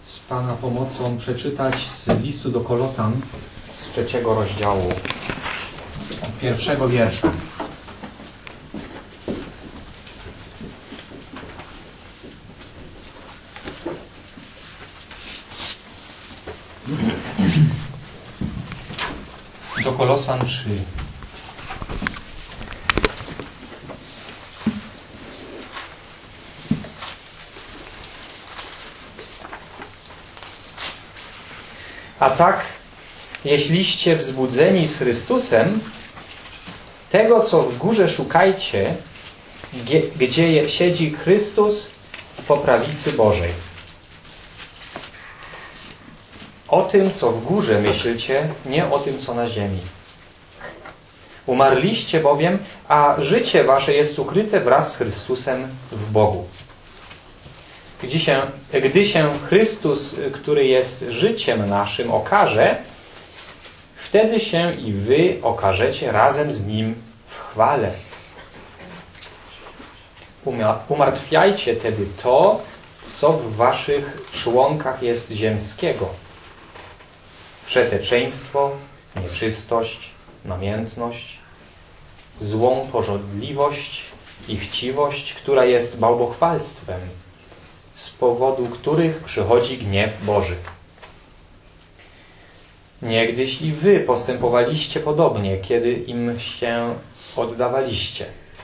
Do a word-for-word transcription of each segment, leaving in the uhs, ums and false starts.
z Pana pomocą przeczytać z listu do Kolosan z trzeciego rozdziału, od pierwszego wiersza. Do Kolosan trzy. A tak, jeśliście wzbudzeni z Chrystusem, tego, co w górze szukajcie, gdzie siedzi Chrystus po prawicy Bożej. O tym, co w górze myślcie, nie o tym, co na ziemi. Umarliście bowiem, a życie wasze jest ukryte wraz z Chrystusem w Bogu. Gdy się, gdy się Chrystus, który jest życiem naszym, okaże, wtedy się i wy okażecie razem z Nim w chwale. Umartwiajcie tedy to, co w waszych członkach jest ziemskiego. Wszeteczeństwo, nieczystość, namiętność, złą pożądliwość i chciwość, która jest bałwochwalstwem, z powodu których przychodzi gniew Boży. Niegdyś i wy postępowaliście podobnie, kiedy im się oddawaliście.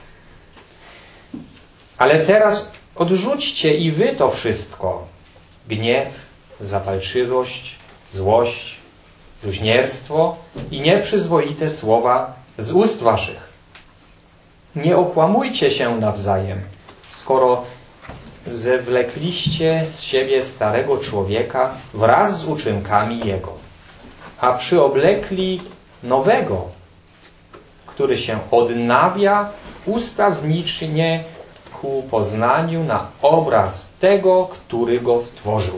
Ale teraz odrzućcie i wy to wszystko. Gniew, zapalczywość, złość, bluźnierstwo i nieprzyzwoite słowa z ust waszych. Nie okłamujcie się nawzajem, skoro zewlekliście z siebie starego człowieka wraz z uczynkami jego, a przyoblekli nowego, który się odnawia ustawnicznie ku poznaniu na obraz tego, który go stworzył.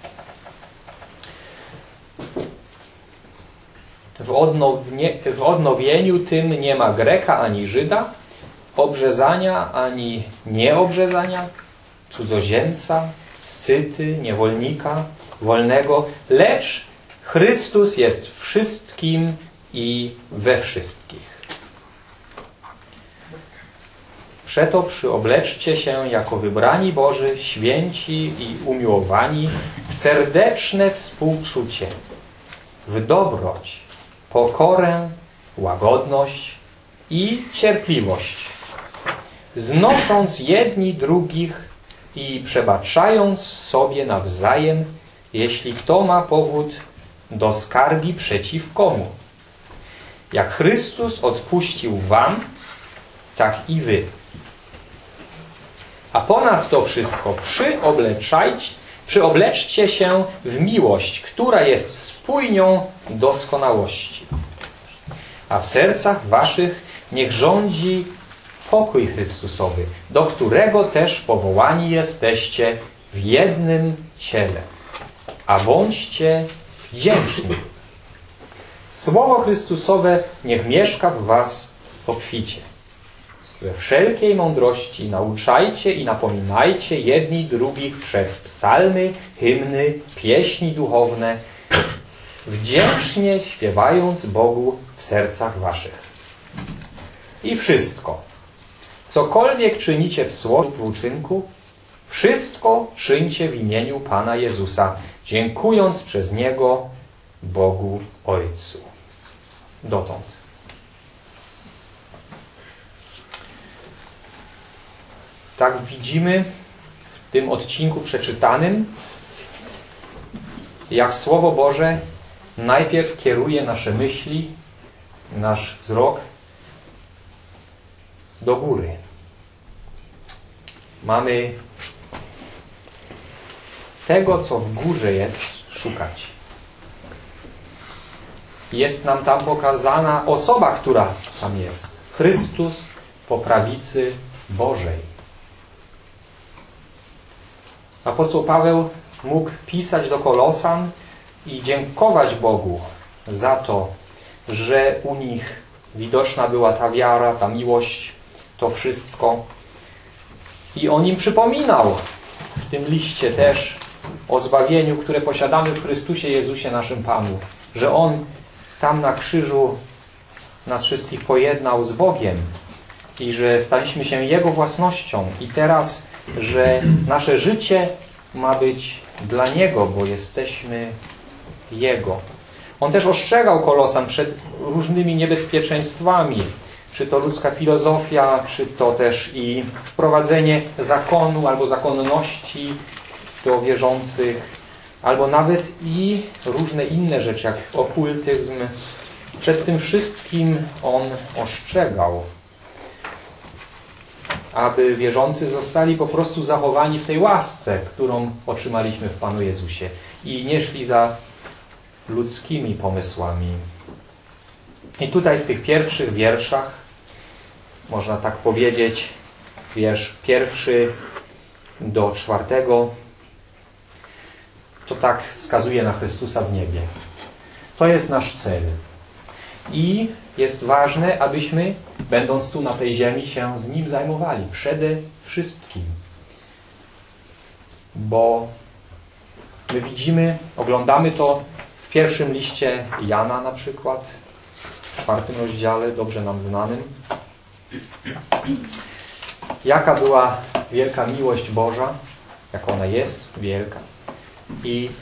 W, odnowie, w odnowieniu tym nie ma Greka ani Żyda, obrzezania ani nieobrzezania, cudzoziemca, scyty, niewolnika, wolnego, lecz Chrystus jest wszystkim i we wszystkich. Przeto przyobleczcie się jako wybrani Boży, święci i umiłowani w serdeczne współczucie, w dobroć, pokorę, łagodność i cierpliwość, znosząc jedni drugich i przebaczając sobie nawzajem, jeśli kto ma powód do skargi przeciw komu. Jak Chrystus odpuścił wam, tak i wy. A ponad to wszystko przyobleczajcie, przyobleczcie się w miłość, która jest spójnią doskonałości. A w sercach waszych niech rządzi pokój Chrystusowy, do którego też powołani jesteście w jednym ciele. A bądźcie wdzięczni. Słowo Chrystusowe niech mieszka w was obficie. We wszelkiej mądrości nauczajcie i napominajcie jedni drugich przez psalmy, hymny, pieśni duchowne, wdzięcznie śpiewając Bogu w sercach waszych. I wszystko, cokolwiek czynicie w słowie lub w uczynku, wszystko czyńcie w imieniu Pana Jezusa, dziękując przez Niego Bogu Ojcu. Dotąd. Tak widzimy w tym odcinku przeczytanym, jak Słowo Boże najpierw kieruje nasze myśli, nasz wzrok do góry. Mamy tego, co w górze jest, szukać. Jest nam tam pokazana osoba, która tam jest. Chrystus po prawicy Bożej. Apostoł Paweł mógł pisać do Kolosan i dziękować Bogu za to, że u nich widoczna była ta wiara, ta miłość, to wszystko. I on im przypominał w tym liście też o zbawieniu, które posiadamy w Chrystusie Jezusie naszym Panu. Że On tam na krzyżu nas wszystkich pojednał z Bogiem i że staliśmy się Jego własnością. I teraz, że nasze życie ma być dla Niego, bo jesteśmy Jego. On też ostrzegał Kolosan przed różnymi niebezpieczeństwami. Czy to ludzka filozofia, czy to też i wprowadzenie zakonu albo zakonności do wierzących, albo nawet i różne inne rzeczy, jak okultyzm. Przed tym wszystkim on ostrzegał, aby wierzący zostali po prostu zachowani w tej łasce, którą otrzymaliśmy w Panu Jezusie i nie szli za ludzkimi pomysłami. I tutaj w tych pierwszych wierszach, można tak powiedzieć, wiersz pierwszy do czwartego, to tak wskazuje na Chrystusa w niebie. To jest nasz cel. I jest ważne, abyśmy, będąc tu na tej ziemi, się z Nim zajmowali. Przede wszystkim. Bo my widzimy, oglądamy to w pierwszym liście Jana na przykład, w czwartym rozdziale, dobrze nam znanym. Jaka była wielka miłość Boża, jak ona jest wielka. I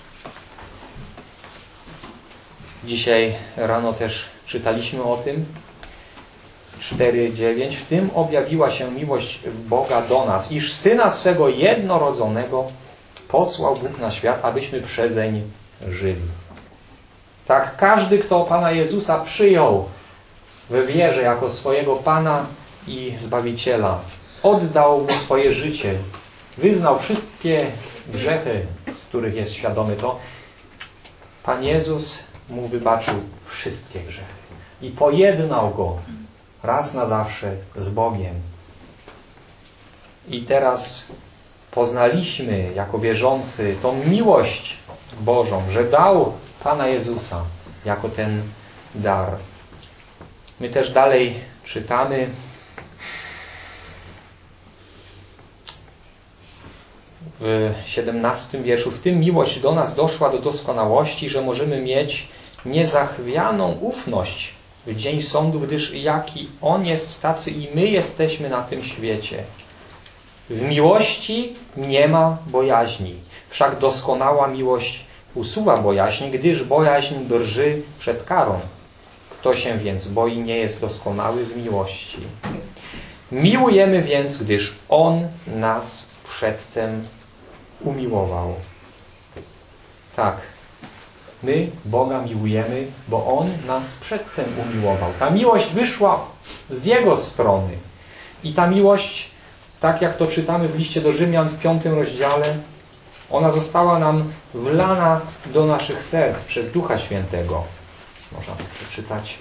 dzisiaj rano też czytaliśmy o tym. cztery dziewięć. W tym objawiła się miłość Boga do nas, iż Syna swego jednorodzonego posłał Bóg na świat, abyśmy przezeń żyli. Tak, każdy, kto Pana Jezusa przyjął we wierze jako swojego Pana i Zbawiciela, oddał Mu swoje życie, wyznał wszystkie grzechy, z których jest świadomy, to Pan Jezus mu wybaczył wszystkie grzechy i pojednał go raz na zawsze z Bogiem. I teraz poznaliśmy jako wierzący tą miłość Bożą, że dał Pana Jezusa jako ten dar. My też dalej czytamy w siedemnastym wierszu. W tym miłość do nas doszła do doskonałości, że możemy mieć niezachwianą ufność w dzień sądu, gdyż jaki On jest, tacy i my jesteśmy na tym świecie. W miłości nie ma bojaźni. Wszak doskonała miłość usuwa bojaźń, gdyż bojaźń drży przed karą. Kto się więc boi, nie jest doskonały w miłości. Miłujemy więc, gdyż On nas przedtem umiłował. Tak, my Boga miłujemy, bo On nas przedtem umiłował. Ta miłość wyszła z Jego strony. I ta miłość, tak jak to czytamy w liście do Rzymian w piątym rozdziale, ona została nam wlana do naszych serc przez Ducha Świętego. Można to przeczytać.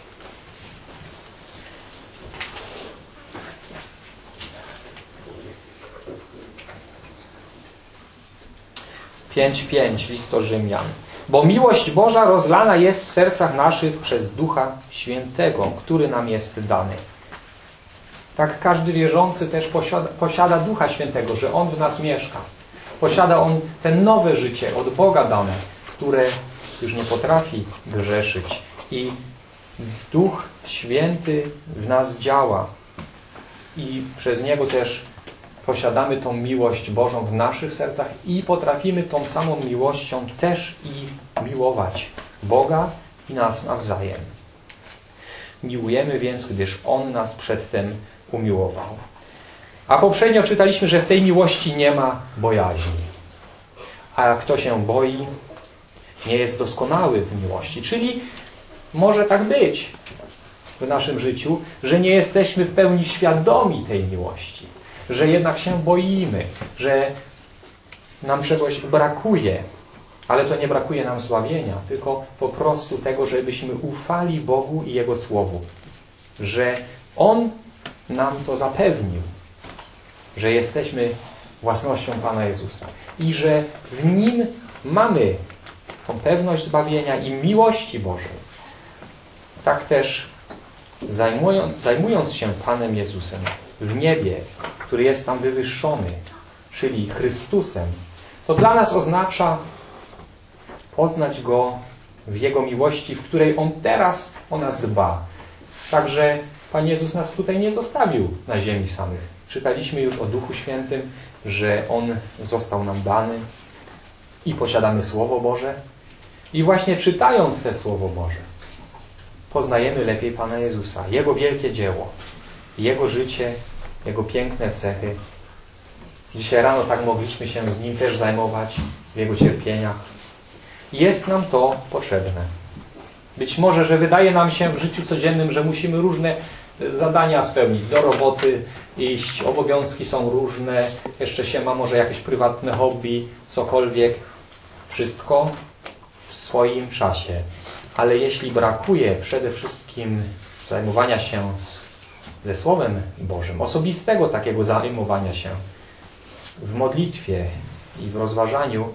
pięć pięć, list do Rzymian. Bo miłość Boża rozlana jest w sercach naszych przez Ducha Świętego, który nam jest dany. Tak każdy wierzący też posiada, posiada Ducha Świętego, że On w nas mieszka. Posiada On ten nowe życie od Boga dane, które już nie potrafi grzeszyć. I Duch Święty w nas działa. I przez Niego też posiadamy tą miłość Bożą w naszych sercach i potrafimy tą samą miłością też i miłować Boga i nas nawzajem. Miłujemy więc, gdyż On nas przedtem umiłował. A poprzednio czytaliśmy, że w tej miłości nie ma bojaźni. A kto się boi, nie jest doskonały w miłości. Czyli może tak być w naszym życiu, że nie jesteśmy w pełni świadomi tej miłości. Że jednak się boimy, że nam czegoś brakuje. Ale to nie brakuje nam zbawienia, tylko po prostu tego, żebyśmy ufali Bogu i Jego Słowu. Że On nam to zapewnił. Że jesteśmy własnością Pana Jezusa. I że w Nim mamy tą pewność zbawienia i miłości Bożej. Tak też zajmując, zajmując się Panem Jezusem w niebie, który jest tam wywyższony, czyli Chrystusem, To dla nas oznacza poznać Go w Jego miłości, w której On teraz o nas dba. Także Pan Jezus nas tutaj nie zostawił na ziemi samych. Czytaliśmy już o Duchu Świętym, że On został nam dany i posiadamy Słowo Boże. I właśnie czytając te Słowo Boże, poznajemy lepiej Pana Jezusa, Jego wielkie dzieło, Jego życie, Jego piękne cechy. Dzisiaj rano tak mogliśmy się z Nim też zajmować, w Jego cierpieniach. Jest nam to potrzebne. Być może, że wydaje nam się w życiu codziennym, że musimy różne zadania spełnić, do roboty iść, obowiązki są różne, jeszcze się ma może jakieś prywatne hobby, cokolwiek. Wszystko w swoim czasie. Ale jeśli brakuje przede wszystkim zajmowania się ze Słowem Bożym, osobistego takiego zajmowania się w modlitwie i w rozważaniu,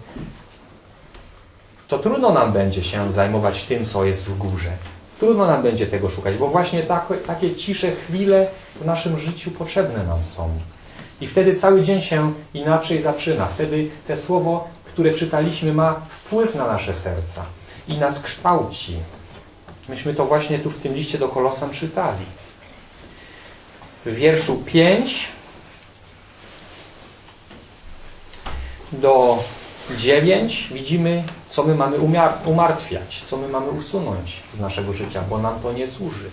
to trudno nam będzie się zajmować tym, co jest w górze. Trudno nam będzie tego szukać, bo właśnie tak, takie cisze chwile w naszym życiu potrzebne nam są. I wtedy cały dzień się inaczej zaczyna. Wtedy te słowo, które czytaliśmy, ma wpływ na nasze serca i nas kształci. Myśmy to właśnie tu w tym liście do Kolosan czytali. W wierszu pięć do dziewięć widzimy, co my mamy umartwiać, co my mamy usunąć z naszego życia, bo nam to nie służy.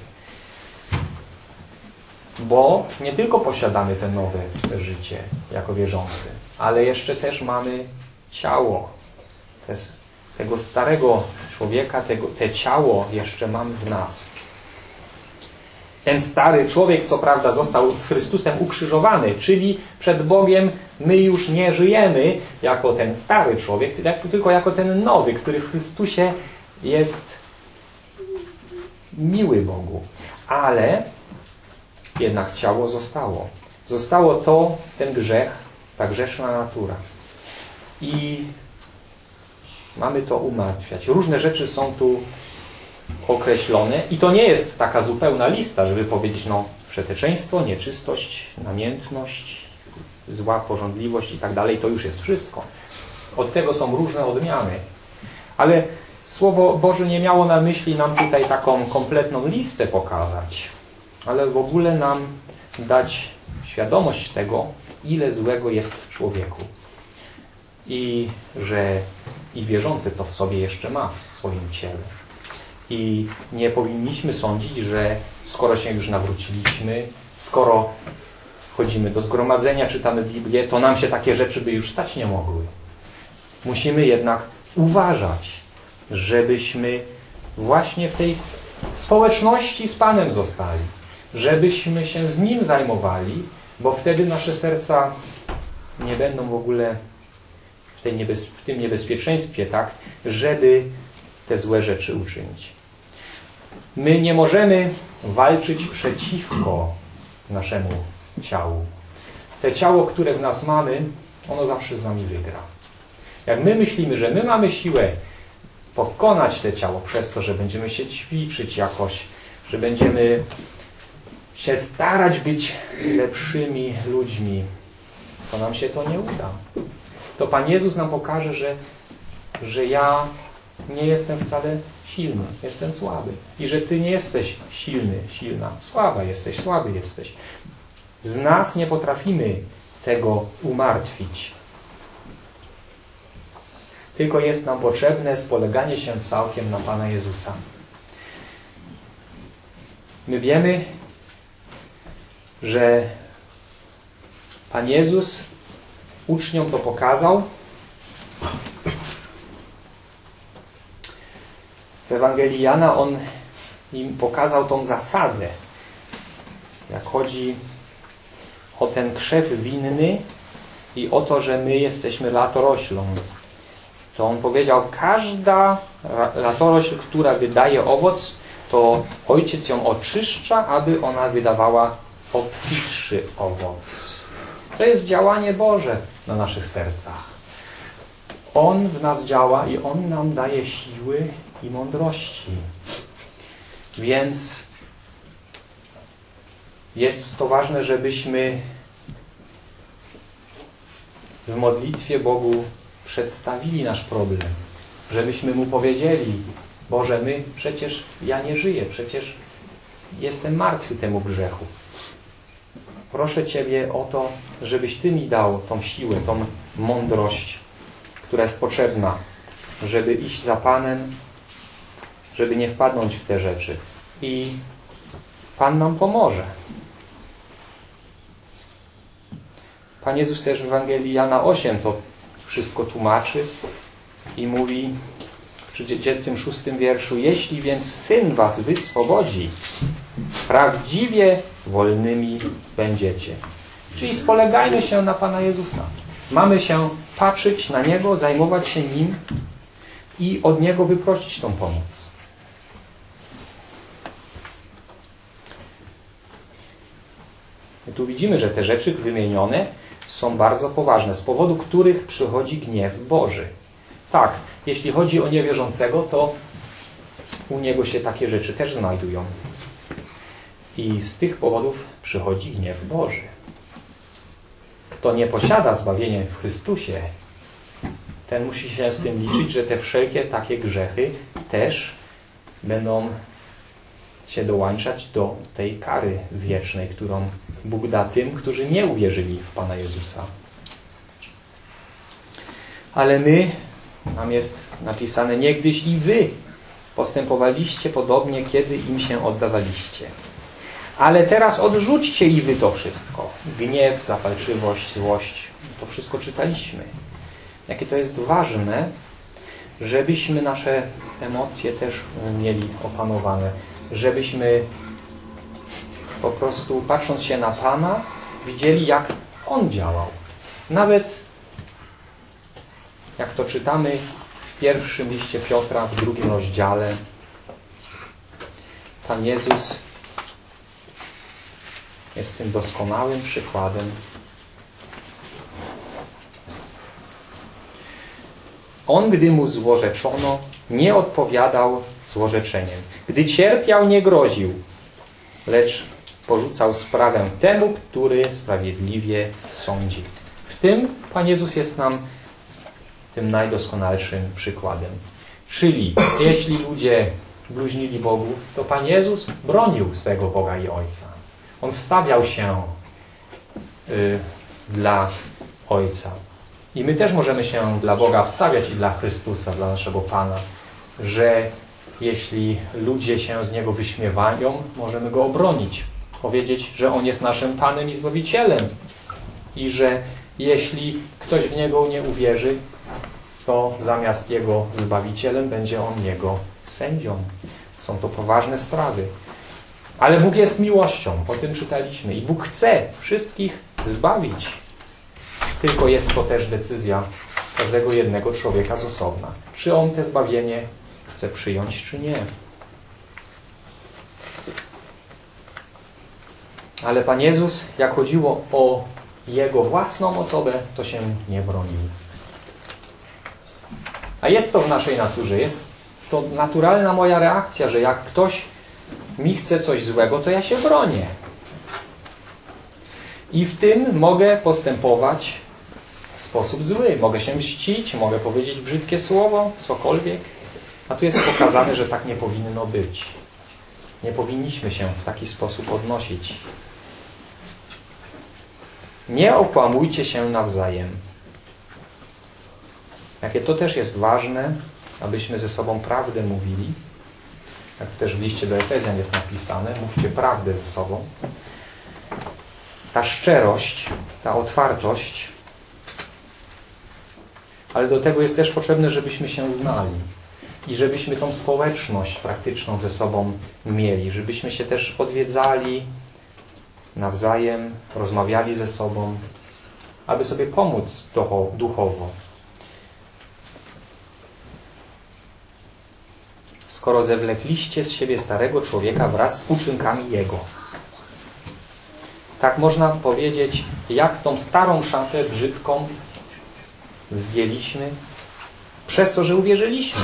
Bo nie tylko posiadamy te nowe życie jako wierzący, ale jeszcze też mamy ciało. Tego starego człowieka, tego, te ciało jeszcze mamy w nas. Ten stary człowiek, co prawda, został z Chrystusem ukrzyżowany, czyli przed Bogiem my już nie żyjemy jako ten stary człowiek, tylko jako ten nowy, który w Chrystusie jest miły Bogu. Ale jednak ciało zostało. Zostało to, ten grzech, ta grzeszna natura. I mamy to umartwiać. Różne rzeczy są tu określone i to nie jest taka zupełna lista, żeby powiedzieć, no, wszeteczeństwo, nieczystość, namiętność, zła pożądliwość i tak dalej, to już jest wszystko. Od tego są różne odmiany. Ale Słowo Boże nie miało na myśli nam tutaj taką kompletną listę pokazać, ale w ogóle nam dać świadomość tego, ile złego jest w człowieku. I że i wierzący to w sobie jeszcze ma w swoim ciele. I nie powinniśmy sądzić, że skoro się już nawróciliśmy, skoro chodzimy do zgromadzenia, czytamy Biblię, to nam się takie rzeczy by już stać nie mogły. Musimy jednak uważać, żebyśmy właśnie w tej społeczności z Panem zostali. Żebyśmy się z Nim zajmowali, bo wtedy nasze serca nie będą w ogóle w, tej niebez... w tym niebezpieczeństwie, tak, żeby te złe rzeczy uczynić. My nie możemy walczyć przeciwko naszemu ciału. Te ciało, które w nas mamy, ono zawsze z nami wygra. Jak my myślimy, że my mamy siłę pokonać te ciało przez to, że będziemy się ćwiczyć jakoś, że będziemy się starać być lepszymi ludźmi, to nam się to nie uda. To Pan Jezus nam pokaże, że, że ja nie jestem wcale silny, jestem słaby. I że Ty nie jesteś silny, silna, słaba jesteś, słaby jesteś. Z nas nie potrafimy tego umartwić. Tylko jest nam potrzebne spoleganie się całkiem na Pana Jezusa. My wiemy, że Pan Jezus uczniom to pokazał. W Ewangelii Jana On im pokazał tą zasadę. Jak chodzi o ten krzew winny i o to, że my jesteśmy latoroślą. To On powiedział, każda latorośl, która wydaje owoc, to Ojciec ją oczyszcza, aby ona wydawała obfitszy owoc. To jest działanie Boże na naszych sercach. On w nas działa i On nam daje siły i mądrości. Więc jest to ważne, żebyśmy w modlitwie Bogu przedstawili nasz problem. Żebyśmy Mu powiedzieli: Boże, my przecież, ja nie żyję, przecież jestem martwy temu grzechu. Proszę Ciebie o to, żebyś Ty mi dał tą siłę, tą mądrość, która jest potrzebna, żeby iść za Panem, żeby nie wpadnąć w te rzeczy. I Pan nam pomoże. Pan Jezus też w Ewangelii Jana osiem to wszystko tłumaczy i mówi w trzydziestym szóstym wierszu: jeśli więc Syn was wyswobodzi, prawdziwie wolnymi będziecie. Czyli spolegajmy się na Pana Jezusa. Mamy się patrzeć na Niego, zajmować się Nim i od Niego wyprosić tą pomoc. I tu widzimy, że te rzeczy wymienione są bardzo poważne, z powodu których przychodzi gniew Boży. Tak, jeśli chodzi o niewierzącego, to u niego się takie rzeczy też znajdują. I z tych powodów przychodzi gniew Boży. Kto nie posiada zbawienia w Chrystusie, ten musi się z tym liczyć, że te wszelkie takie grzechy też będą się dołączać do tej kary wiecznej, którą Bóg da tym, którzy nie uwierzyli w Pana Jezusa. Ale my, nam jest napisane, niegdyś i wy postępowaliście podobnie, kiedy im się oddawaliście. Ale teraz odrzućcie i wy to wszystko. Gniew, zapalczywość, złość. To wszystko czytaliśmy. Jakie to jest ważne, żebyśmy nasze emocje też mieli opanowane. Żebyśmy po prostu, patrząc się na Pana, widzieli, jak On działał. Nawet jak to czytamy w pierwszym liście Piotra, w drugim rozdziale, Pan Jezus jest tym doskonałym przykładem. On, gdy mu złorzeczono, nie odpowiadał złorzeczeniem. Gdy cierpiał, nie groził, lecz porzucał sprawę temu, który sprawiedliwie sądzi. W tym Pan Jezus jest nam tym najdoskonalszym przykładem. Czyli jeśli ludzie bluźnili Bogu, to Pan Jezus bronił swego Boga i Ojca. On wstawiał się y, dla Ojca. I my też możemy się dla Boga wstawiać i dla Chrystusa, dla naszego Pana, że jeśli ludzie się z Niego wyśmiewają, możemy Go obronić. Powiedzieć, że On jest naszym Panem i Zbawicielem. I że jeśli ktoś w Niego nie uwierzy, to zamiast Jego Zbawicielem będzie On Jego sędzią. Są to poważne sprawy. Ale Bóg jest miłością, o tym czytaliśmy. I Bóg chce wszystkich zbawić. Tylko jest to też decyzja każdego jednego człowieka z osobna. Czy on te zbawienie chce przyjąć, czy nie. Ale Pan Jezus, jak chodziło o Jego własną osobę, to się nie bronił. A jest to w naszej naturze. Jest to naturalna moja reakcja, że jak ktoś mi chce coś złego, to ja się bronię. I w tym mogę postępować w sposób zły. Mogę się mścić, mogę powiedzieć brzydkie słowo, cokolwiek. A tu jest pokazane, że tak nie powinno być. Nie powinniśmy się w taki sposób odnosić. Nie okłamujcie się nawzajem. Jakie to też jest ważne, abyśmy ze sobą prawdę mówili. Jak też w liście do Efezjan jest napisane, mówcie prawdę ze sobą. Ta szczerość, ta otwartość, ale do tego jest też potrzebne, żebyśmy się znali i żebyśmy tą społeczność praktyczną ze sobą mieli, żebyśmy się też odwiedzali nawzajem, rozmawiali ze sobą, aby sobie pomóc duchowo. Skoro zewlekliście z siebie starego człowieka wraz z uczynkami jego. Tak można powiedzieć, jak tą starą szatę brzydką zdjęliśmy przez to, że uwierzyliśmy.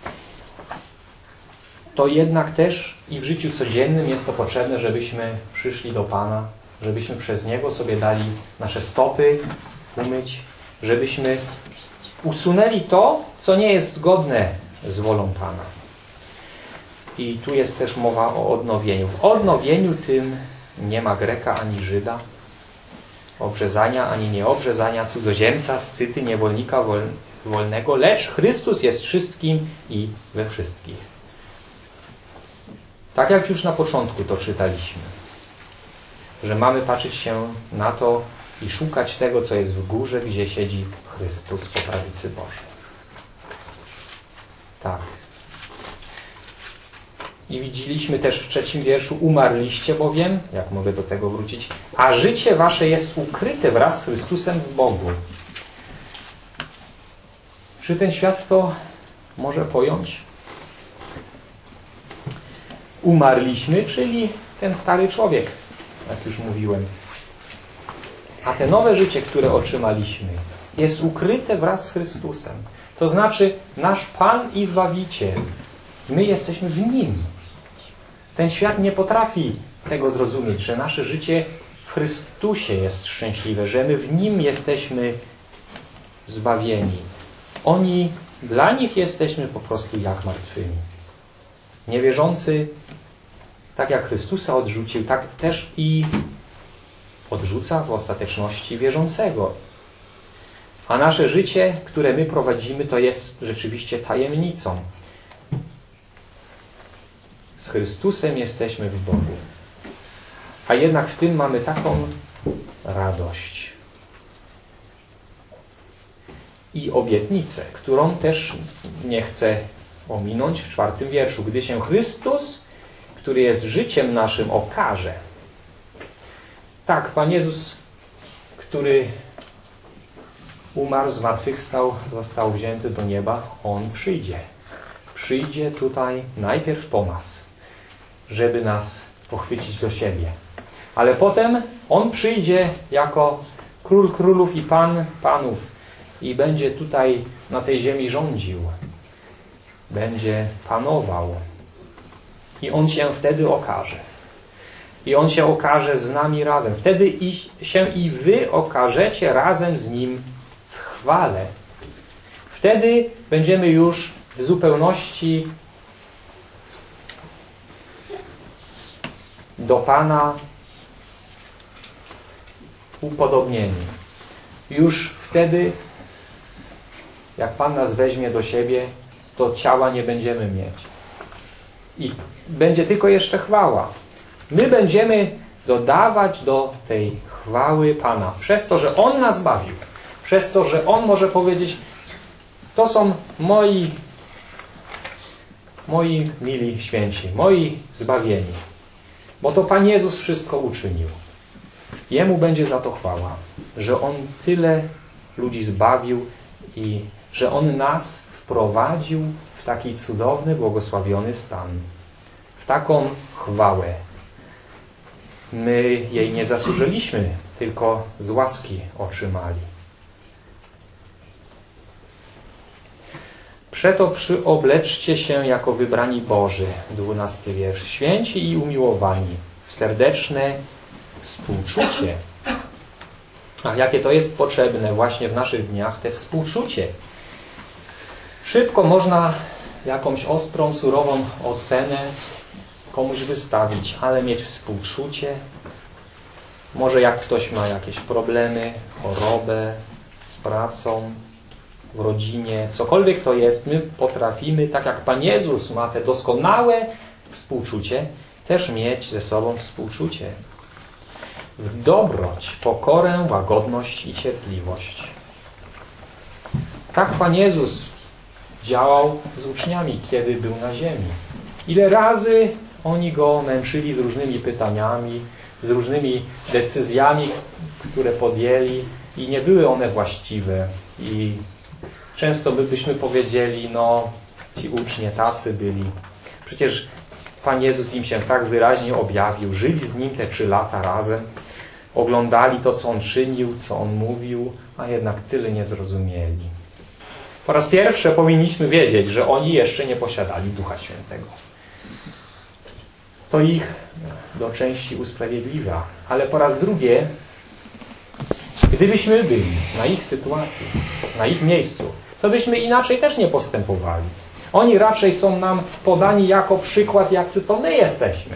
To jednak też i w życiu codziennym jest to potrzebne, żebyśmy przyszli do Pana, żebyśmy przez Niego sobie dali nasze stopy umyć, żebyśmy Usunęli to, co nie jest zgodne z wolą Pana. I tu jest też mowa o odnowieniu. W odnowieniu tym nie ma Greka ani Żyda, obrzezania ani nieobrzezania, cudzoziemca, scyty, niewolnika wol, wolnego, lecz Chrystus jest wszystkim i we wszystkich. Tak jak już na początku to czytaliśmy, że mamy patrzeć się na to i szukać tego, co jest w górze, gdzie siedzi Chrystus po prawicy Bożej. Tak. I widzieliśmy też w trzecim wierszu: umarliście bowiem, jak mogę do tego wrócić, a życie wasze jest ukryte wraz z Chrystusem w Bogu. Czy ten świat to może pojąć? Umarliśmy, czyli ten stary człowiek, jak już mówiłem. A te nowe życie, które otrzymaliśmy, jest ukryte wraz z Chrystusem. To znaczy nasz Pan i Zbawiciel. My jesteśmy w Nim. Ten świat nie potrafi tego zrozumieć, że nasze życie w Chrystusie jest szczęśliwe, że my w Nim jesteśmy zbawieni. Oni, dla nich jesteśmy po prostu jak martwymi. Niewierzący, tak jak Chrystusa odrzucił, tak też i odrzuca w ostateczności wierzącego. A nasze życie, które my prowadzimy, to jest rzeczywiście tajemnicą. Z Chrystusem jesteśmy w Bogu. A jednak w tym mamy taką radość. I obietnicę, którą też nie chcę ominąć w czwartym wierszu. Gdy się Chrystus, który jest życiem naszym, okaże. Tak, Pan Jezus, który umarł, zmartwychwstał, został wzięty do nieba, On przyjdzie. Przyjdzie tutaj najpierw po nas, żeby nas pochwycić do siebie. Ale potem On przyjdzie jako Król królów i Pan panów i będzie tutaj na tej ziemi rządził. Będzie panował. I On się wtedy okaże. I On się okaże z nami razem. Wtedy i się i wy okażecie razem z Nim w chwale. Wtedy będziemy już w zupełności do Pana upodobnieni. Już wtedy, jak Pan nas weźmie do siebie, to ciała nie będziemy mieć. I będzie tylko jeszcze chwała. My będziemy dodawać do tej chwały Pana. Przez to, że On nas bawił. Przez to, że On może powiedzieć: to są moi moi mili święci, moi zbawieni. Bo to Pan Jezus wszystko uczynił. Jemu będzie za to chwała, że On tyle ludzi zbawił i że On nas wprowadził w taki cudowny, błogosławiony stan. W taką chwałę. My jej nie zasłużyliśmy, tylko z łaski otrzymali. Przeto przyobleczcie się jako wybrani Boży, dwunasty wiersz, święci i umiłowani, w serdeczne współczucie. Ach, jakie to jest potrzebne właśnie w naszych dniach, te współczucie. Szybko można jakąś ostrą, surową ocenę komuś wystawić, ale mieć współczucie. Może jak ktoś ma jakieś problemy, chorobę z pracą, w rodzinie, cokolwiek to jest, my potrafimy, tak jak Pan Jezus ma te doskonałe współczucie, też mieć ze sobą współczucie. W dobroć, pokorę, łagodność i cierpliwość. Tak Pan Jezus działał z uczniami, kiedy był na ziemi. Ile razy oni Go męczyli z różnymi pytaniami, z różnymi decyzjami, które podjęli i nie były one właściwe. I często by byśmy powiedzieli, no ci uczniowie tacy byli. Przecież Pan Jezus im się tak wyraźnie objawił. Żyli z Nim te trzy lata razem. Oglądali to, co On czynił, co On mówił, a jednak tyle nie zrozumieli. Po raz pierwszy powinniśmy wiedzieć, że oni jeszcze nie posiadali Ducha Świętego. To ich do części usprawiedliwia. Ale po raz drugie, gdybyśmy byli na ich sytuacji, na ich miejscu, to byśmy inaczej też nie postępowali. Oni raczej są nam podani jako przykład, jacy to my jesteśmy.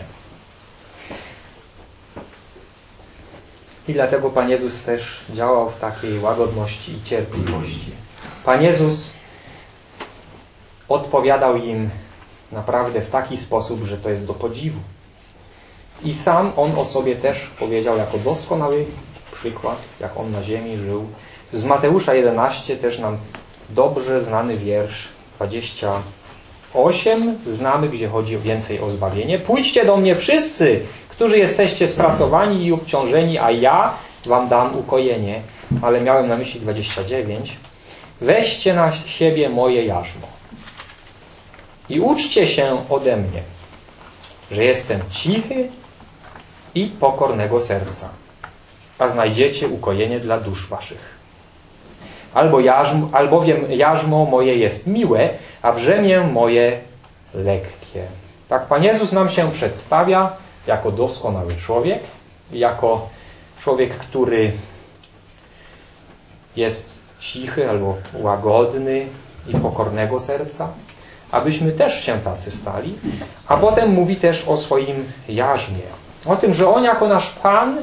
I dlatego Pan Jezus też działał w takiej łagodności i cierpliwości. Pan Jezus odpowiadał im naprawdę w taki sposób, że to jest do podziwu. I sam On o sobie też powiedział jako doskonały przykład, jak On na ziemi żył. Z Mateusza jedenaście też nam dobrze znany wiersz dwadzieścia osiem znamy, gdzie chodzi więcej o zbawienie. Pójdźcie do mnie wszyscy, którzy jesteście spracowani i obciążeni, a ja wam dam ukojenie. Ale miałem na myśli dwadzieścia dziewięć. Weźcie na siebie moje jarzmo i uczcie się ode mnie, że jestem cichy i pokornego serca, a znajdziecie ukojenie dla dusz waszych. Albo jarzmo, albowiem jarzmo moje jest miłe, a brzemię moje lekkie. Tak Pan Jezus nam się przedstawia jako doskonały człowiek, jako człowiek, który jest cichy albo łagodny i pokornego serca, abyśmy też się tacy stali. A potem mówi też o swoim jarzmie. O tym, że On jako nasz Pan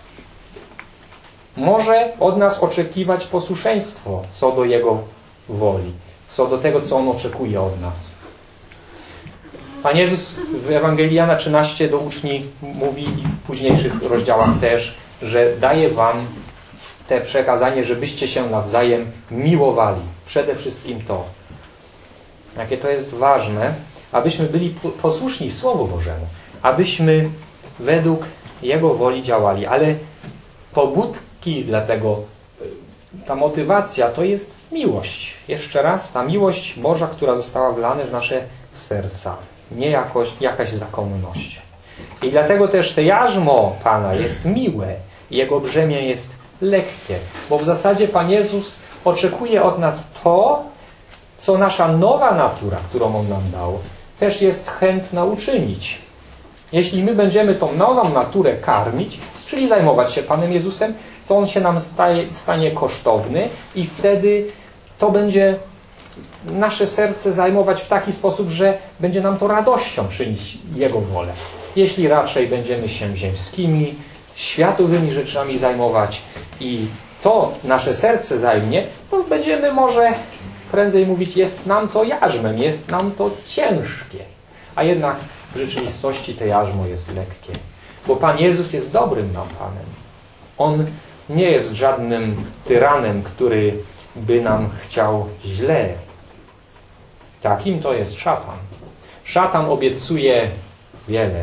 może od nas oczekiwać posłuszeństwo co do Jego woli, co do tego, co On oczekuje od nas. Pan Jezus w Ewangelii Jana trzynaście do uczniów mówi i w późniejszych rozdziałach też, że daje wam te przekazanie, żebyście się nawzajem miłowali. Przede wszystkim to. Jakie to jest ważne, abyśmy byli posłuszni Słowu Bożemu, abyśmy według Jego woli działali. Ale pobudki dla tego, ta motywacja to jest miłość. Jeszcze raz, ta miłość Boża, która została wlana w nasze serca. Nie jakoś, jakaś zakonność. I dlatego też to jarzmo Pana jest miłe. Jego brzemię jest lekkie. Bo w zasadzie Pan Jezus oczekuje od nas to, co nasza nowa natura, którą On nam dał, też jest chętna uczynić. Jeśli my będziemy tą nową naturę karmić, czyli zajmować się Panem Jezusem, to On się nam staje, stanie kosztowny i wtedy to będzie nasze serce zajmować w taki sposób, że będzie nam to radością czynić Jego wolę. Jeśli raczej będziemy się ziemskimi, światowymi rzeczami zajmować i to nasze serce zajmie, to będziemy może prędzej mówić, jest nam to jarzmem, jest nam to ciężkie. A jednak w rzeczywistości to jarzmo jest lekkie. Bo Pan Jezus jest dobrym nam Panem. On nie jest żadnym tyranem, który by nam chciał źle. Takim to jest szatan. Szatan obiecuje wiele.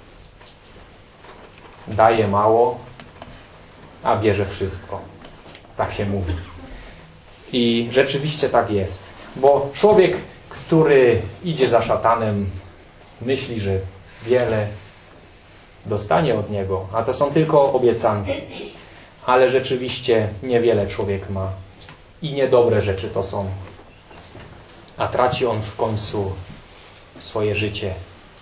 Daje mało, a bierze wszystko. Tak się mówi. I rzeczywiście tak jest. Bo człowiek, który idzie za szatanem, myśli, że wiele dostanie od niego, a to są tylko obiecanki. Ale rzeczywiście niewiele człowiek ma. I niedobre rzeczy to są. A traci on w końcu swoje życie.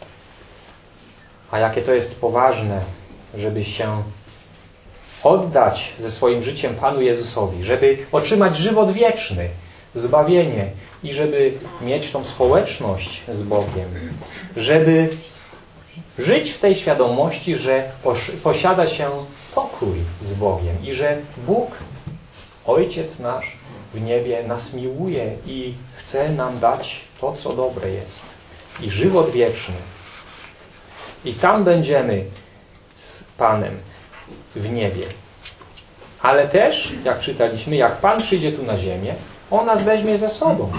A jakie to jest poważne, żeby się oddać ze swoim życiem Panu Jezusowi, żeby otrzymać żywot wieczny, zbawienie i żeby mieć tą społeczność z Bogiem, żeby żyć w tej świadomości, że posiada się pokój z Bogiem i że Bóg, Ojciec nasz w niebie, nas miłuje i chce nam dać to, co dobre jest. I żywot wieczny. I tam będziemy z Panem w niebie. Ale też, jak czytaliśmy, jak Pan przyjdzie tu na ziemię, On nas weźmie ze sobą.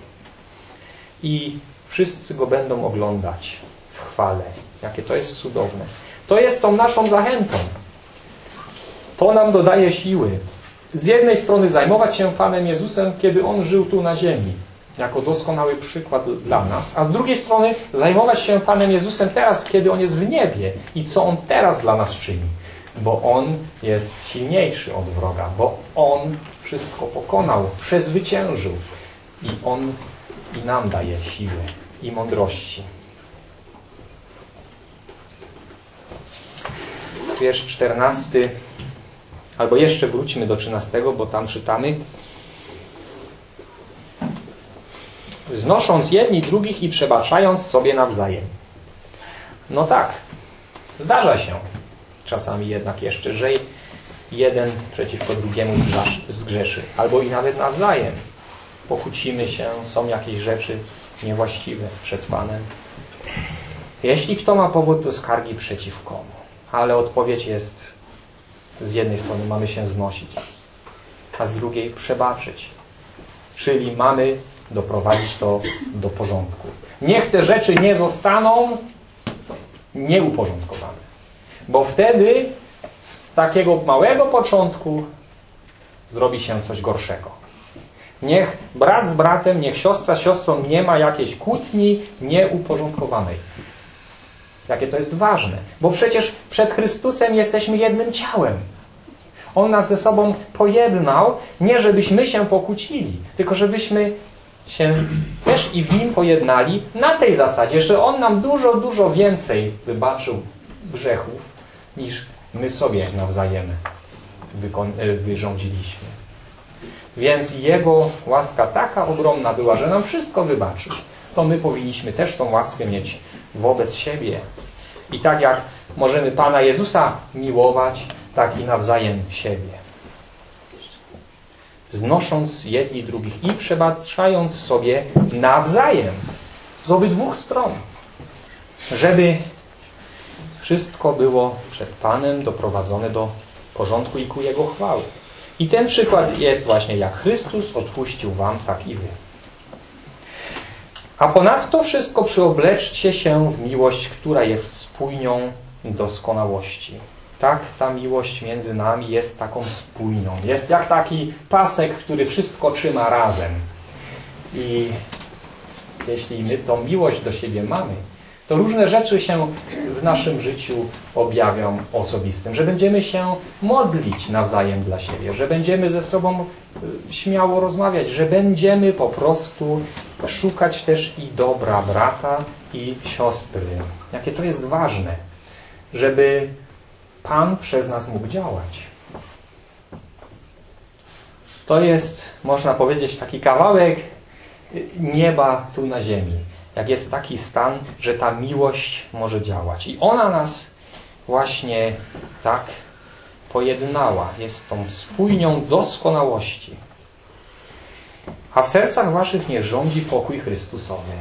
I wszyscy Go będą oglądać w chwale. Jakie to jest cudowne. To jest tą naszą zachętą. To nam dodaje siły. Z jednej strony zajmować się Panem Jezusem, kiedy On żył tu na ziemi, jako doskonały przykład dla nas, a z drugiej strony zajmować się Panem Jezusem teraz, kiedy On jest w niebie i co On teraz dla nas czyni. Bo On jest silniejszy od wroga, bo On wszystko pokonał, przezwyciężył i On i nam daje siły i mądrości. Wiersz czternasty, albo jeszcze wróćmy do trzynastego, bo tam czytamy: znosząc jedni drugich i przebaczając sobie nawzajem. No tak, zdarza się czasami jednak jeszcze, że jeden przeciwko drugiemu zgrzeszy, albo i nawet nawzajem. Pokłócimy się, są jakieś rzeczy niewłaściwe przed Panem. Jeśli kto ma powód do skargi przeciw komu, ale odpowiedź jest, z jednej strony mamy się znosić, a z drugiej przebaczyć. Czyli mamy doprowadzić to do porządku. Niech te rzeczy nie zostaną nieuporządkowane. Bo wtedy z takiego małego początku zrobi się coś gorszego. Niech brat z bratem, niech siostra z siostrą nie ma jakiejś kłótni nieuporządkowanej. Jakie to jest ważne. Bo przecież przed Chrystusem jesteśmy jednym ciałem. On nas ze sobą pojednał, nie żebyśmy się pokłócili, tylko żebyśmy się też i w Nim pojednali na tej zasadzie, że On nam dużo, dużo więcej wybaczył grzechów, niż my sobie nawzajem wyrządziliśmy. Więc Jego łaska taka ogromna była, że nam wszystko wybaczył. To my powinniśmy też tą łaskę mieć wobec siebie. I tak jak możemy Pana Jezusa miłować, tak i nawzajem siebie. Znosząc jedni drugich i przebaczając sobie nawzajem z obydwu stron, żeby wszystko było przed Panem doprowadzone do porządku i ku Jego chwały. I ten przykład jest właśnie, jak Chrystus odpuścił wam, tak i wy. A ponadto wszystko przyobleczcie się w miłość, która jest spójnią doskonałości. Tak, ta miłość między nami jest taką spójną. Jest jak taki pasek, który wszystko trzyma razem. I jeśli my tą miłość do siebie mamy, to różne rzeczy się w naszym życiu objawią osobistym. Że będziemy się modlić nawzajem dla siebie, że będziemy ze sobą śmiało rozmawiać, że będziemy po prostu szukać też i dobra brata i siostry. Jakie to jest ważne, żeby Pan przez nas mógł działać. To jest, można powiedzieć, taki kawałek nieba tu na ziemi. Jak jest taki stan, że ta miłość może działać. I ona nas właśnie tak pojednała. Jest tą spójnią doskonałości. A w sercach waszych niech rządzi pokój Chrystusowy.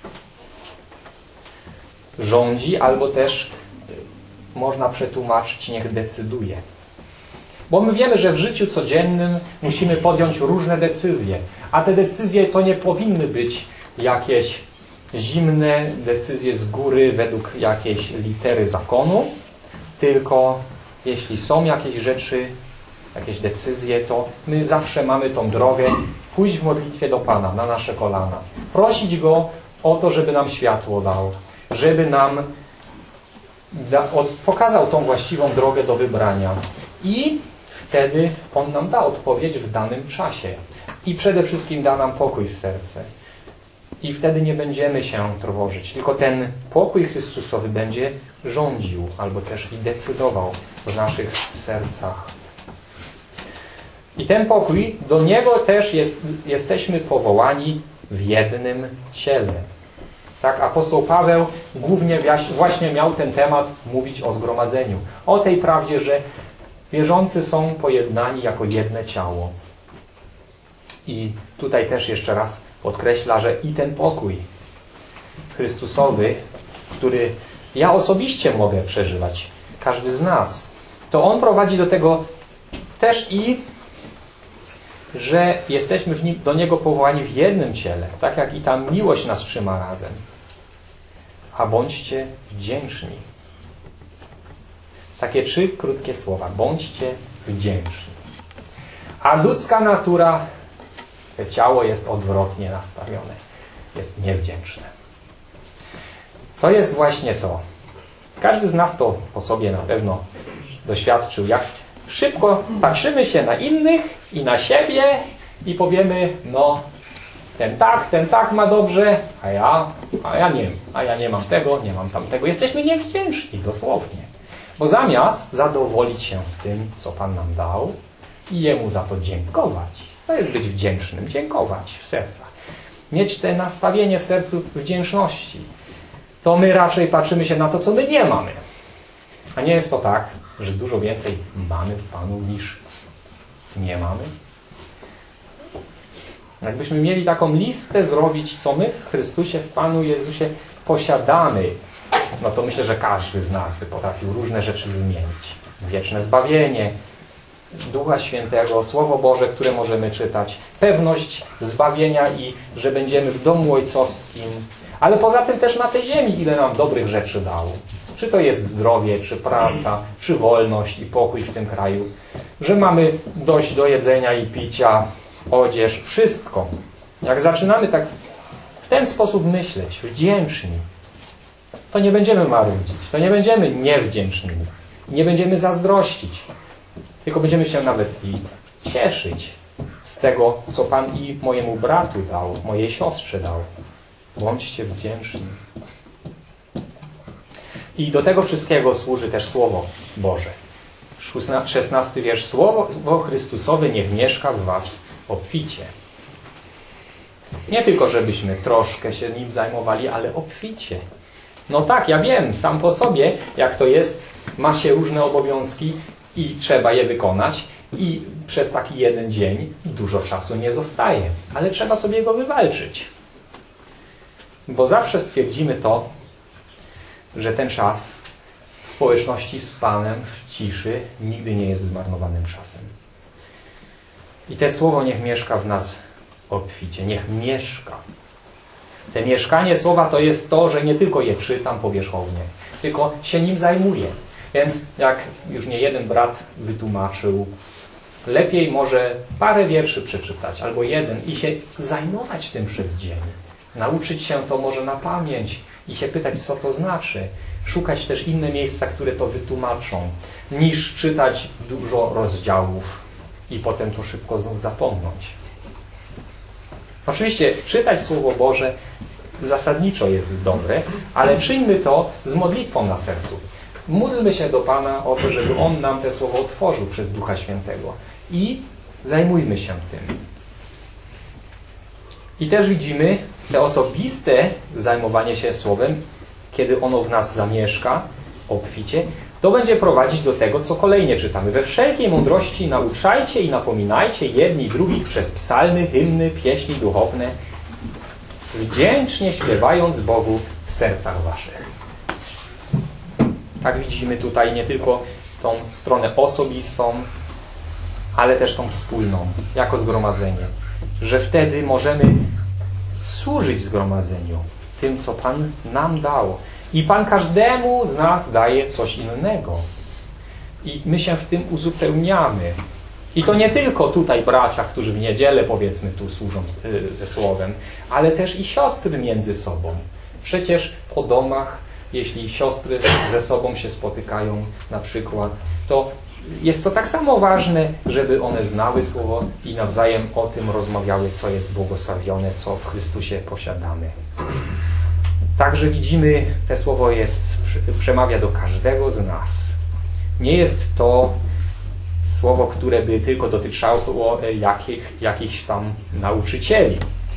Rządzi, albo też można przetłumaczyć, niech decyduje. Bo my wiemy, że w życiu codziennym musimy podjąć różne decyzje. A te decyzje to nie powinny być jakieś zimne decyzje z góry według jakiejś litery zakonu, tylko jeśli są jakieś rzeczy, jakieś decyzje, to my zawsze mamy tą drogę pójść w modlitwie do Pana na nasze kolana. Prosić Go o to, żeby nam światło dał, żeby nam da, od, pokazał tą właściwą drogę do wybrania. I wtedy On nam da odpowiedź w danym czasie. I przede wszystkim da nam pokój w serce. I wtedy nie będziemy się trwożyć, tylko ten pokój Chrystusowy będzie rządził, albo też i decydował w naszych sercach. I ten pokój, do niego też jest, jesteśmy powołani w jednym ciele. Tak, apostoł Paweł głównie właśnie miał ten temat mówić o zgromadzeniu. O tej prawdzie, że wierzący są pojednani jako jedno ciało. I tutaj też jeszcze raz podkreśla, że i ten pokój Chrystusowy, który ja osobiście mogę przeżywać, każdy z nas, to On prowadzi do tego też i, że jesteśmy w nim, do Niego powołani w jednym ciele, tak jak i ta miłość nas trzyma razem. A bądźcie wdzięczni. Takie trzy krótkie słowa. Bądźcie wdzięczni. A ludzka natura, to ciało jest odwrotnie nastawione. Jest niewdzięczne. To jest właśnie to. Każdy z nas to po sobie na pewno doświadczył. Jak szybko patrzymy się na innych i na siebie i powiemy, no ten tak, ten tak ma dobrze, a ja, a ja nie, a ja nie mam tego, nie mam tamtego. Jesteśmy niewdzięczni dosłownie. Bo zamiast zadowolić się z tym, co Pan nam dał i Jemu za to dziękować, to jest być wdzięcznym, dziękować w sercach. mieć te nastawienie w sercu wdzięczności. To my raczej patrzymy się na to, co my nie mamy. A nie jest to tak, że dużo więcej mamy w Panu niż nie mamy. Jakbyśmy mieli taką listę zrobić, co my w Chrystusie, w Panu Jezusie posiadamy, no to myślę, że każdy z nas by potrafił różne rzeczy wymienić. Wieczne zbawienie, Ducha Świętego, Słowo Boże, które możemy czytać, pewność zbawienia i że będziemy w domu ojcowskim, ale poza tym też na tej ziemi ile nam dobrych rzeczy dał. Czy to jest zdrowie, czy praca, czy wolność i pokój w tym kraju, że mamy dość do jedzenia i picia, odzież, wszystko. Jak zaczynamy tak w ten sposób myśleć, wdzięczni, to nie będziemy marudzić, to nie będziemy niewdzięczni, nie będziemy zazdrościć, tylko będziemy się nawet i cieszyć z tego, co Pan i mojemu bratu dał, mojej siostrze dał. Bądźcie wdzięczni. I do tego wszystkiego służy też Słowo Boże. szesnasty wiersz. Słowo Chrystusowe niech mieszka w was obficie. Nie tylko, żebyśmy troszkę się nim zajmowali, ale obficie. No tak, ja wiem, sam po sobie, jak to jest, ma się różne obowiązki i trzeba je wykonać i przez taki jeden dzień dużo czasu nie zostaje. Ale trzeba sobie go wywalczyć. Bo zawsze stwierdzimy to, że ten czas w społeczności z Panem, w ciszy, nigdy nie jest zmarnowanym czasem. I te słowo niech mieszka w nas obficie. Niech mieszka. Te mieszkanie słowa to jest to, że nie tylko je czytam powierzchownie, tylko się nim zajmuję. Więc jak już nie jeden brat wytłumaczył, lepiej może parę wierszy przeczytać, albo jeden i się zajmować tym przez dzień. Nauczyć się to może na pamięć i się pytać, co to znaczy. Szukać też inne miejsca, które to wytłumaczą, niż czytać dużo rozdziałów i potem to szybko znów zapomnieć. Oczywiście czytać Słowo Boże zasadniczo jest dobre, ale czyńmy to z modlitwą na sercu. Módlmy się do Pana o to, żeby On nam te Słowo otworzył przez Ducha Świętego i zajmujmy się tym. I też widzimy te osobiste zajmowanie się Słowem, kiedy ono w nas zamieszka obficie, to będzie prowadzić do tego, co kolejnie czytamy. We wszelkiej mądrości nauczajcie i napominajcie jedni drugich przez psalmy, hymny, pieśni duchowne, wdzięcznie śpiewając Bogu w sercach waszych. Tak widzimy tutaj nie tylko tą stronę osobistą, ale też tą wspólną, jako zgromadzenie. Że wtedy możemy służyć zgromadzeniu, tym, co Pan nam dał. I Pan każdemu z nas daje coś innego. I my się w tym uzupełniamy. I to nie tylko tutaj bracia, którzy w niedzielę, powiedzmy, tu służą ze Słowem, ale też i siostry między sobą. Przecież po domach, jeśli siostry ze sobą się spotykają na przykład, to jest to tak samo ważne, żeby one znały Słowo i nawzajem o tym rozmawiały, co jest błogosławione, co w Chrystusie posiadamy. Także widzimy, te Słowo jest, przemawia do każdego z nas. Nie jest to Słowo, które by tylko dotyczyło jakich, jakichś tam nauczycieli.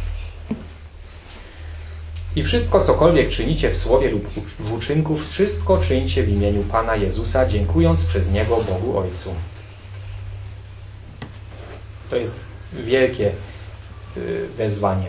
I wszystko, cokolwiek czynicie w słowie lub w uczynku, wszystko czyńcie w imieniu Pana Jezusa, dziękując przez Niego Bogu Ojcu. To jest wielkie wezwanie.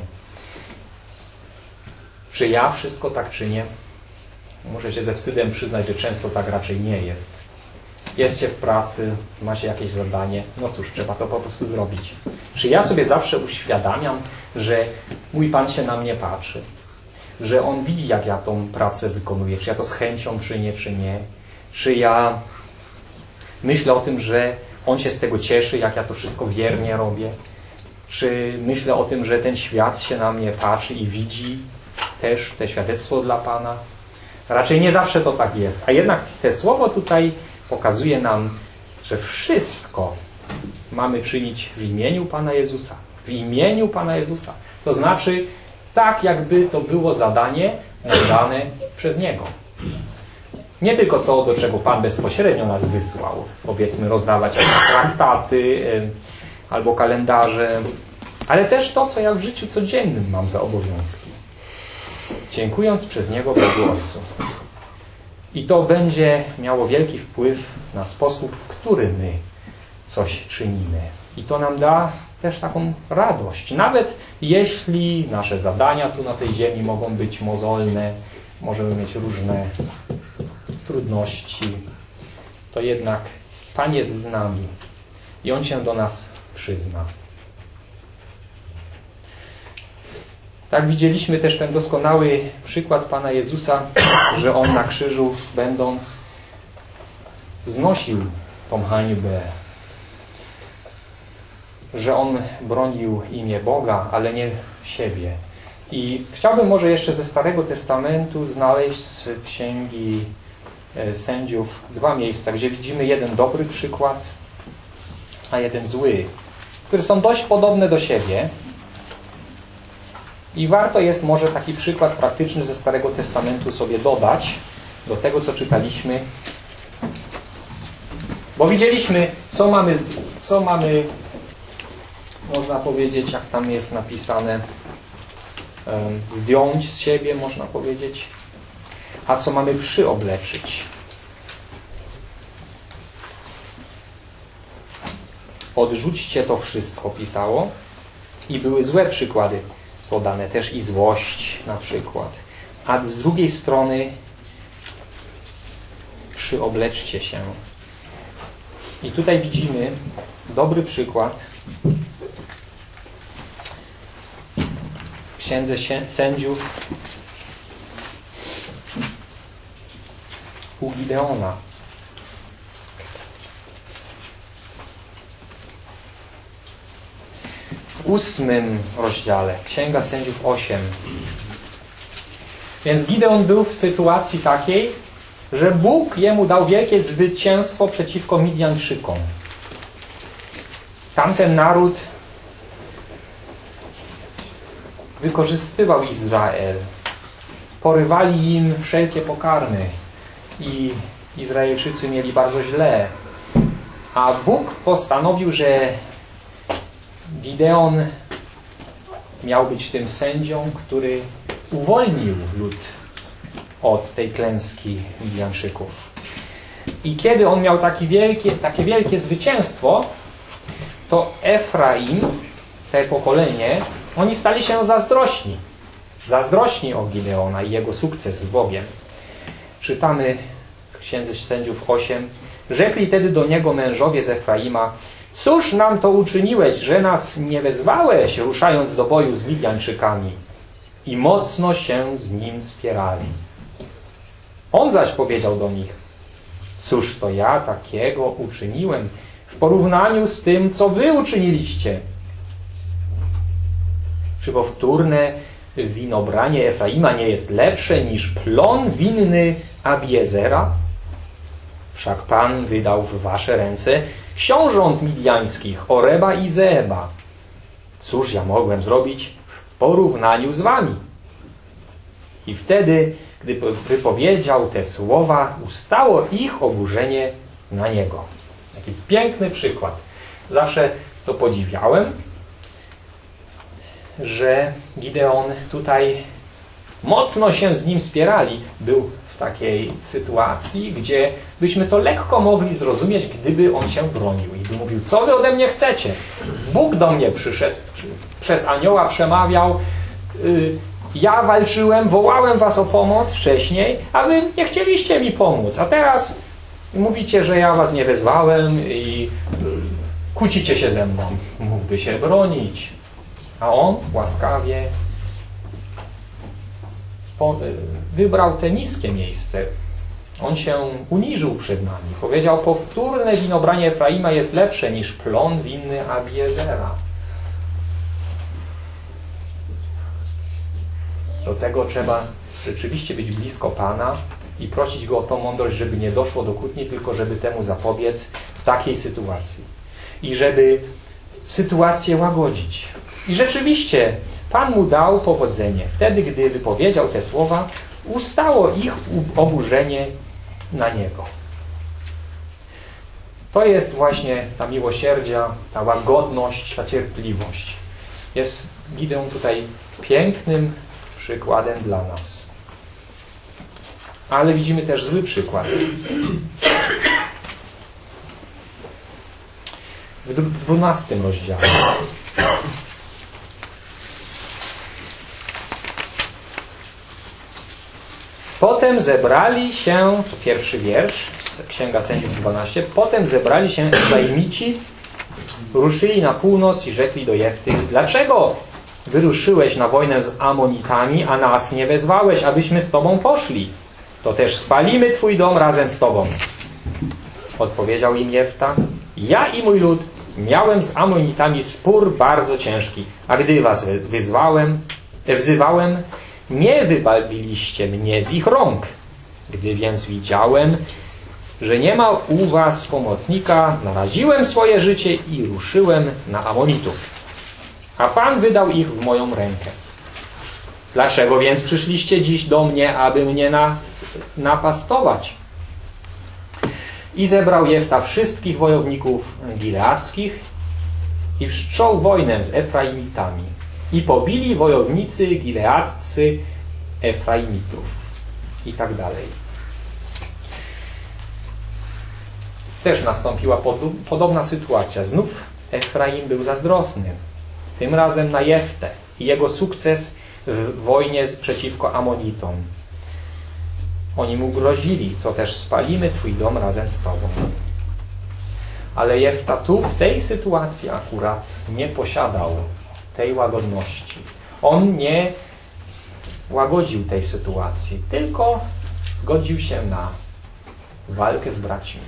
Czy ja wszystko tak czynię? Muszę się ze wstydem przyznać, że często tak raczej nie jest. Jest się w pracy, ma się jakieś zadanie, no cóż, trzeba to po prostu zrobić. Czy ja sobie zawsze uświadamiam, że mój Pan się na mnie patrzy? Że On widzi, jak ja tą pracę wykonuję, czy ja to z chęcią czynię, czy nie. Czy ja myślę o tym, że On się z tego cieszy, jak ja to wszystko wiernie robię. Czy myślę o tym, że ten świat się na mnie patrzy i widzi też te świadectwo dla Pana. Raczej nie zawsze to tak jest. A jednak te słowo tutaj pokazuje nam, że wszystko mamy czynić w imieniu Pana Jezusa. W imieniu Pana Jezusa. To znaczy tak, jakby to było zadanie dane przez Niego. Nie tylko to, do czego Pan bezpośrednio nas wysłał. Powiedzmy rozdawać jakieś traktaty albo kalendarze, ale też to, co ja w życiu codziennym mam za obowiązki, dziękując przez Niego Bogu Ojcu. I to będzie miało wielki wpływ na sposób, w który my coś czynimy. I to nam da też taką radość. Nawet jeśli nasze zadania tu na tej ziemi mogą być mozolne, możemy mieć różne trudności, to jednak Pan jest z nami i On się do nas przyzna. Tak widzieliśmy też ten doskonały przykład Pana Jezusa, że On na krzyżu będąc znosił tą hańbę, że On bronił imię Boga, ale nie siebie. I chciałbym może jeszcze ze Starego Testamentu znaleźć z Księgi Sędziów dwa miejsca, gdzie widzimy jeden dobry przykład, a jeden zły, które są dość podobne do siebie. I warto jest może taki przykład praktyczny ze Starego Testamentu sobie dodać do tego, co czytaliśmy. Bo widzieliśmy, co mamy, co mamy, można powiedzieć, jak tam jest napisane, zdjąć z siebie, można powiedzieć, a co mamy przyobleczyć. Odrzućcie to wszystko, pisało. I były złe przykłady podane, też i złość na przykład. A z drugiej strony przyobleczcie się. I tutaj widzimy dobry przykład w Księdze Sędziów u Gideona. W ósmym rozdziale, Księga Sędziów osiem. Więc Gideon był w sytuacji takiej, że Bóg jemu dał wielkie zwycięstwo przeciwko Midianczykom. Tamten naród wykorzystywał Izrael. Porywali im wszelkie pokarmy i Izraelczycy mieli bardzo źle. A Bóg postanowił, że Gideon miał być tym sędzią, który uwolnił lud od tej klęski Midianczyków. I kiedy on miał takie wielkie, takie wielkie zwycięstwo, to Efraim, te pokolenie, oni stali się zazdrośni. Zazdrośni o Gideona i jego sukces z Bogiem. Czytamy w Księdze Sędziów osiem. Rzekli tedy do niego mężowie z Efraima: cóż nam to uczyniłeś, że nas nie wezwałeś, ruszając do boju z Midianczykami? I mocno się z nim spierali. On zaś powiedział do nich: cóż to ja takiego uczyniłem w porównaniu z tym, co wy uczyniliście? Czy powtórne winobranie Efraima nie jest lepsze niż plon winny Abiezera? Wszak Pan wydał w wasze ręce książąt midiańskich, Oreba i Zeeba. Cóż ja mogłem zrobić w porównaniu z wami? I wtedy, gdy wypowiedział te słowa, ustało ich oburzenie na niego. Taki piękny przykład. Zawsze to podziwiałem, że Gideon tutaj mocno się z nim spierali. Był w takiej sytuacji, gdzie byśmy to lekko mogli zrozumieć, gdyby on się bronił i by mówił: co wy ode mnie chcecie? Bóg do mnie przyszedł, przez anioła przemawiał, ja walczyłem, wołałem was o pomoc wcześniej, a wy nie chcieliście mi pomóc, a teraz mówicie, że ja was nie wezwałem i kłócicie się ze mną. Mógłby się bronić. A on łaskawie wybrał te niskie miejsce. On się uniżył przed nami. Powiedział: powtórne winobranie Efraima jest lepsze niż plon winny Abiezera. Do tego trzeba rzeczywiście być blisko Pana i prosić Go o tą mądrość, żeby nie doszło do kłótni, tylko żeby temu zapobiec w takiej sytuacji. I żeby sytuację łagodzić. I rzeczywiście Pan mu dał powodzenie. Wtedy, gdy wypowiedział te słowa, ustało ich oburzenie na niego. To jest właśnie ta miłosierdzia, ta łagodność, ta cierpliwość. Jest Gideon tutaj pięknym przykładem dla nas. Ale widzimy też zły przykład. W dwunastym rozdziale. Potem zebrali się, to pierwszy wiersz, Księga Sędziów dwanaście, potem zebrali się Efraimici, ruszyli na północ i rzekli do Jefty: dlaczego wyruszyłeś na wojnę z Amonitami, a nas nie wezwałeś, abyśmy z Tobą poszli? To też spalimy Twój dom razem z Tobą. Odpowiedział im Jefta: ja i mój lud miałem z Amonitami spór bardzo ciężki, a gdy was wyzwałem, wzywałem, nie wybawiliście mnie z ich rąk. Gdy więc widziałem, że nie ma u was pomocnika, naraziłem swoje życie i ruszyłem na Amonitów. A Pan wydał ich w moją rękę. Dlaczego więc przyszliście dziś do mnie, aby mnie na, napastować? I zebrał Jefta wszystkich wojowników gileackich i wszczął wojnę z Efraimitami. I pobili wojownicy gileadcy Efraimitów. I tak dalej. Też nastąpiła podobna sytuacja. Znów Efraim był zazdrosny. Tym razem na Jeftę i jego sukces w wojnie przeciwko Amonitom. Oni mu grozili: to też spalimy Twój dom razem z Tobą. Ale Jefta tu, w tej sytuacji akurat nie posiadał tej łagodności. On nie łagodził tej sytuacji, tylko zgodził się na walkę z braćmi.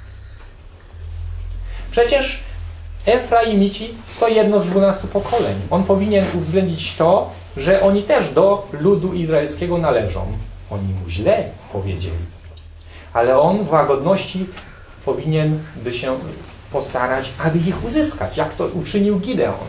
Przecież Efraimici to jedno z dwunastu pokoleń. On powinien uwzględnić to, że oni też do ludu izraelskiego należą. Oni mu źle powiedzieli. Ale on w łagodności powinien by się postarać, aby ich uzyskać, jak to uczynił Gideon.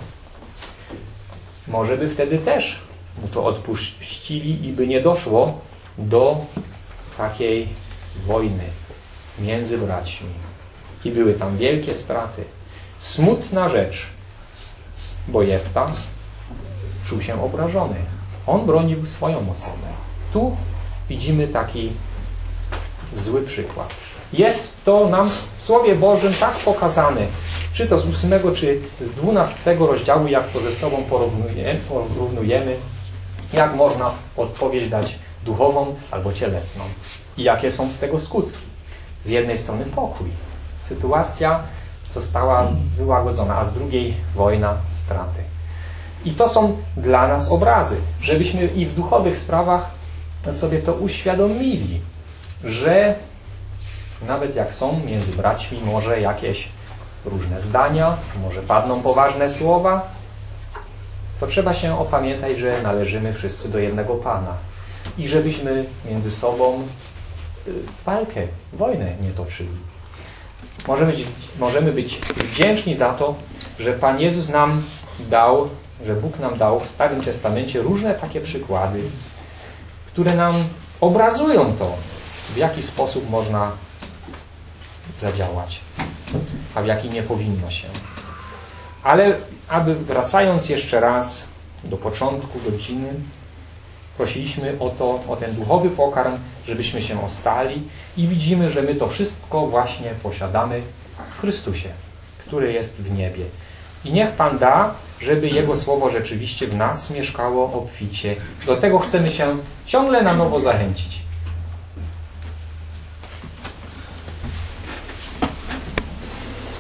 Może by wtedy też mu to odpuścili i by nie doszło do takiej wojny między braćmi. I były tam wielkie straty. Smutna rzecz, bo Jefta czuł się obrażony. On bronił swoją osobę. Tu widzimy taki zły przykład. Jest to nam w Słowie Bożym tak pokazane, czy to z ósmego, czy z dwunastego rozdziału, jak to ze sobą porównujemy, porównujemy, jak można odpowiedź dać duchową albo cielesną i jakie są z tego skutki. Z jednej strony pokój, sytuacja została wyłagodzona, a z drugiej wojna, straty. I to są dla nas obrazy, żebyśmy i w duchowych sprawach sobie to uświadomili, że nawet jak są między braćmi może jakieś różne zdania, może padną poważne słowa, to trzeba się opamiętać, że należymy wszyscy do jednego Pana i żebyśmy między sobą walkę, wojnę nie toczyli. Możemy być, możemy być wdzięczni za to, że Pan Jezus nam dał, że Bóg nam dał w Starym Testamencie różne takie przykłady, które nam obrazują to, w jaki sposób można zadziałać, a w jaki nie powinno się. Ale aby wracając jeszcze raz do początku godziny, prosiliśmy o to, o ten duchowy pokarm, żebyśmy się ostali i widzimy, że my to wszystko właśnie posiadamy w Chrystusie, który jest w niebie. I niech Pan da, żeby Jego Słowo rzeczywiście w nas mieszkało obficie. Do tego chcemy się ciągle na nowo zachęcić.